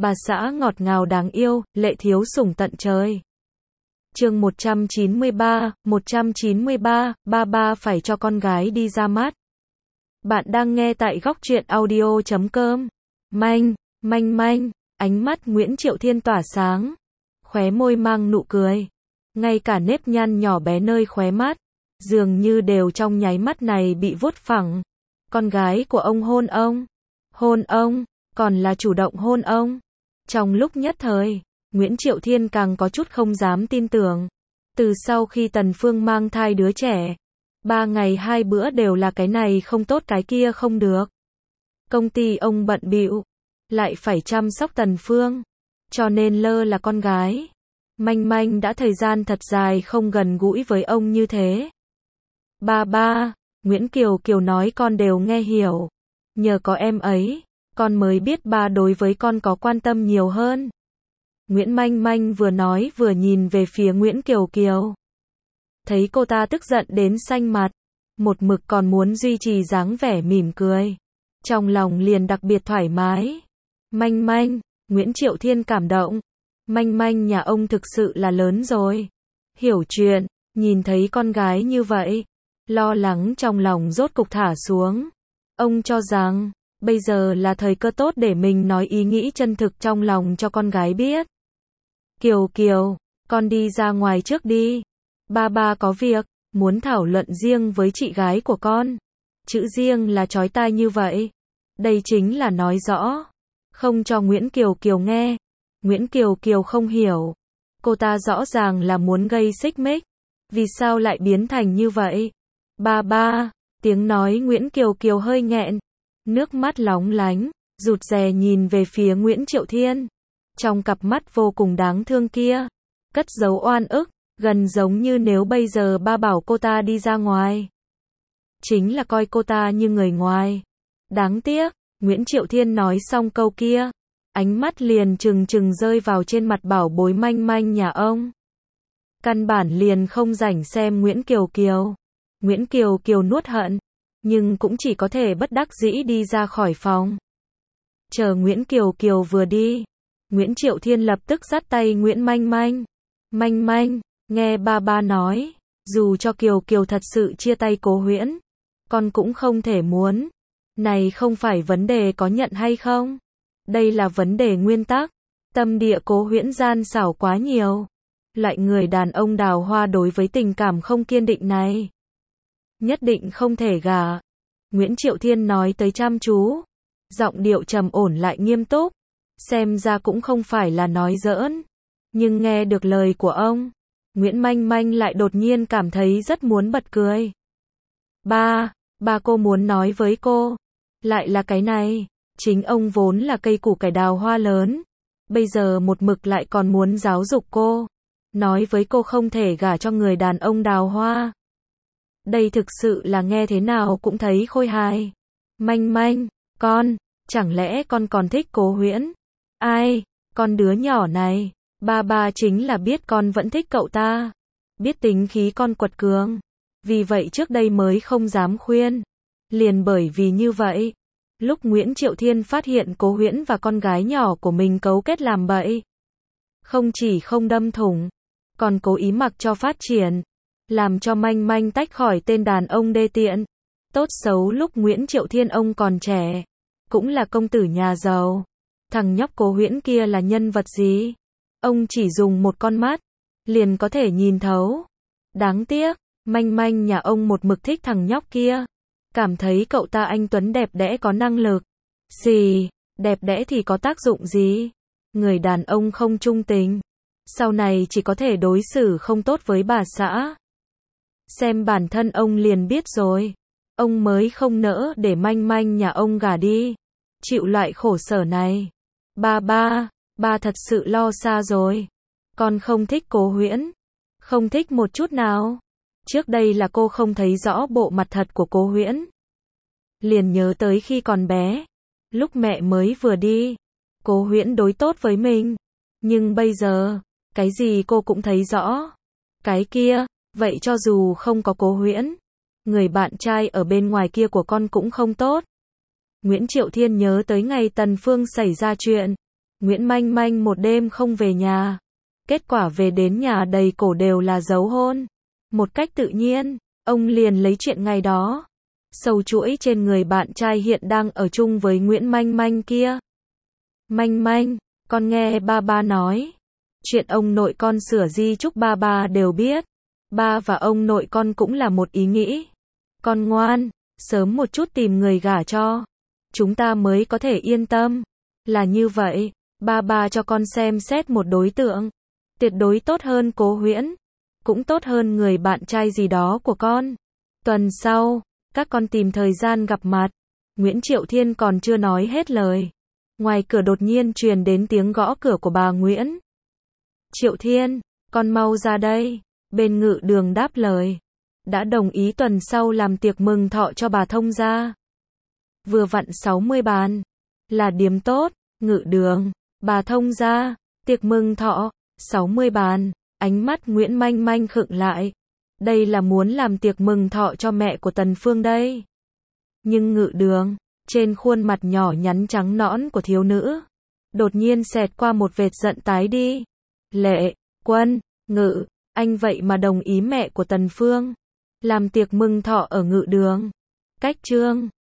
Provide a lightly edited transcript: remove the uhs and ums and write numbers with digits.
bà xã ngọt ngào đáng yêu, lệ thiếu sủng tận trời. Chương 193, ba ba phải cho con gái đi ra mắt. Bạn đang nghe tại góc truyện audio.com. Manh, ánh mắt Nguyễn Triệu Thiên tỏa sáng, khóe môi mang nụ cười, ngay cả nếp nhăn nhỏ bé nơi khóe mắt, dường như đều trong nháy mắt này bị vuốt phẳng. Con gái của ông hôn ông, còn là chủ động hôn ông. Trong lúc nhất thời, Nguyễn Triệu Thiên càng có chút không dám tin tưởng. Từ sau khi Tần Phương mang thai đứa trẻ, 3 ngày 2 bữa đều là cái này không tốt cái kia không được. Công ty ông bận bịu, lại phải chăm sóc Tần Phương, cho nên lơ là con gái. Manh đã thời gian thật dài không gần gũi với ông như thế. Ba, Nguyễn Kiều Kiều nói con đều nghe hiểu. Nhờ có em ấy, con mới biết ba đối với con có quan tâm nhiều hơn. Nguyễn Manh vừa nói vừa nhìn về phía Nguyễn Kiều Kiều. Thấy cô ta tức giận đến xanh mặt, một mực còn muốn duy trì dáng vẻ mỉm cười. Trong lòng liền đặc biệt thoải mái. Manh, Nguyễn Triệu Thiên cảm động. Manh nhà ông thực sự là lớn rồi. Hiểu chuyện, nhìn thấy con gái như vậy, lo lắng trong lòng rốt cục thả xuống. Ông cho rằng, bây giờ là thời cơ tốt để mình nói ý nghĩ chân thực trong lòng cho con gái biết. Kiều, con đi ra ngoài trước đi. Ba có việc, muốn thảo luận riêng với chị gái của con. Chữ riêng là chói tai như vậy. Đây chính là nói rõ. Không cho Nguyễn Kiều Kiều nghe. Nguyễn Kiều Kiều không hiểu. Cô ta rõ ràng là muốn gây xích mích. Vì sao lại biến thành như vậy? Ba, tiếng nói Nguyễn Kiều Kiều hơi nghẹn. Nước mắt lóng lánh, rụt rè nhìn về phía Nguyễn Triệu Thiên. Trong cặp mắt vô cùng đáng thương kia, cất giấu oan ức, gần giống như nếu bây giờ ba bảo cô ta đi ra ngoài. Chính là coi cô ta như người ngoài. Đáng tiếc, Nguyễn Triệu Thiên nói xong câu kia, ánh mắt liền trừng rơi vào trên mặt bảo bối manh nhà ông. Căn bản liền không rảnh xem Nguyễn Kiều Kiều. Nguyễn Kiều Kiều nuốt hận, nhưng cũng chỉ có thể bất đắc dĩ đi ra khỏi phòng. Chờ Nguyễn Kiều Kiều vừa đi, Nguyễn Triệu Thiên lập tức dắt tay Nguyễn Manh, nghe ba nói, dù cho Kiều Kiều thật sự chia tay Cố Huyễn, con cũng không thể muốn. Này không phải vấn đề có nhận hay không, đây là vấn đề nguyên tắc. Tâm địa Cố Huyễn gian xảo quá nhiều. Loại người đàn ông đào hoa đối với tình cảm không kiên định này, nhất định không thể gả. Nguyễn Triệu Thiên nói tới chăm chú, giọng điệu trầm ổn lại nghiêm túc, xem ra cũng không phải là nói giỡn. Nhưng nghe được lời của ông, Nguyễn Manh lại đột nhiên cảm thấy rất muốn bật cười. Ba cô muốn nói với cô, lại là cái này, chính ông vốn là cây củ cải đào hoa lớn, bây giờ một mực lại còn muốn giáo dục cô, nói với cô không thể gả cho người đàn ông đào hoa. Đây thực sự là nghe thế nào cũng thấy khôi hài. Manh, con, chẳng lẽ con còn thích Cố Huyễn? Ai, con đứa nhỏ này, ba chính là biết con vẫn thích cậu ta, biết tính khí con quật cường, vì vậy trước đây mới không dám khuyên. Liền bởi vì như vậy, lúc Nguyễn Triệu Thiên phát hiện Cố Huyễn và con gái nhỏ của mình cấu kết làm bậy, không chỉ không đâm thủng, còn cố ý mặc cho phát triển, làm cho Manh tách khỏi tên đàn ông đê tiện. Tốt xấu lúc Nguyễn Triệu Thiên ông còn trẻ, cũng là công tử nhà giàu. Thằng nhóc Cố Huyễn kia là nhân vật gì? Ông chỉ dùng một con mắt, liền có thể nhìn thấu. Đáng tiếc, Manh nhà ông một mực thích thằng nhóc kia. Cảm thấy cậu ta anh tuấn đẹp đẽ có năng lực. Xì, đẹp đẽ thì có tác dụng gì? Người đàn ông không trung tình, sau này chỉ có thể đối xử không tốt với bà xã. Xem bản thân ông liền biết rồi. Ông mới không nỡ để Manh nhà ông gả đi, chịu loại khổ sở này. Ba thật sự lo xa rồi. Con không thích Cố Huyễn, không thích một chút nào. Trước đây là cô không thấy rõ bộ mặt thật của Cố Huyễn, liền nhớ tới khi còn bé, lúc mẹ mới vừa đi, Cố Huyễn đối tốt với mình. Nhưng bây giờ, cái gì cô cũng thấy rõ. Cái kia, vậy cho dù không có Cố Huyễn, người bạn trai ở bên ngoài kia của con cũng không tốt. Nguyễn Triệu Thiên nhớ tới ngày Tần Phương xảy ra chuyện, Nguyễn Manh Manh một đêm không về nhà. Kết quả về đến nhà đầy cổ đều là dấu hôn. Một cách tự nhiên, ông liền lấy chuyện ngày đó. Sâu chuỗi trên người bạn trai hiện đang ở chung với Nguyễn Manh Manh kia. Manh Manh, con nghe ba nói. Chuyện ông nội con sửa di chúc ba đều biết. Ba và ông nội con cũng là một ý nghĩ. Con ngoan, sớm một chút tìm người gả cho. Chúng ta mới có thể yên tâm. Là như vậy, ba cho con xem xét một đối tượng. Tuyệt đối tốt hơn Cố Huyễn. Cũng tốt hơn người bạn trai gì đó của con. Tuần sau, các con tìm thời gian gặp mặt. Nguyễn Triệu Thiên còn chưa nói hết lời. Ngoài cửa đột nhiên truyền đến tiếng gõ cửa của bà Nguyễn. Triệu Thiên, con mau ra đây. Bên Ngự Đường đáp lời. Đã đồng ý tuần sau làm tiệc mừng thọ cho bà thông gia. Vừa vặn 60 bàn. Là điếm tốt. Ngự Đường, bà thông gia, tiệc mừng thọ, 60 bàn. Ánh mắt Nguyễn Manh Manh khựng lại. Đây là muốn làm tiệc mừng thọ cho mẹ của Tần Phương đây. Nhưng Ngự Đường, trên khuôn mặt nhỏ nhắn trắng nõn của thiếu nữ, đột nhiên xẹt qua một vệt giận tái đi. Lệ, Quân, Ngự, anh vậy mà đồng ý mẹ của Tần Phương làm tiệc mừng thọ ở Ngự Đường. Cách chương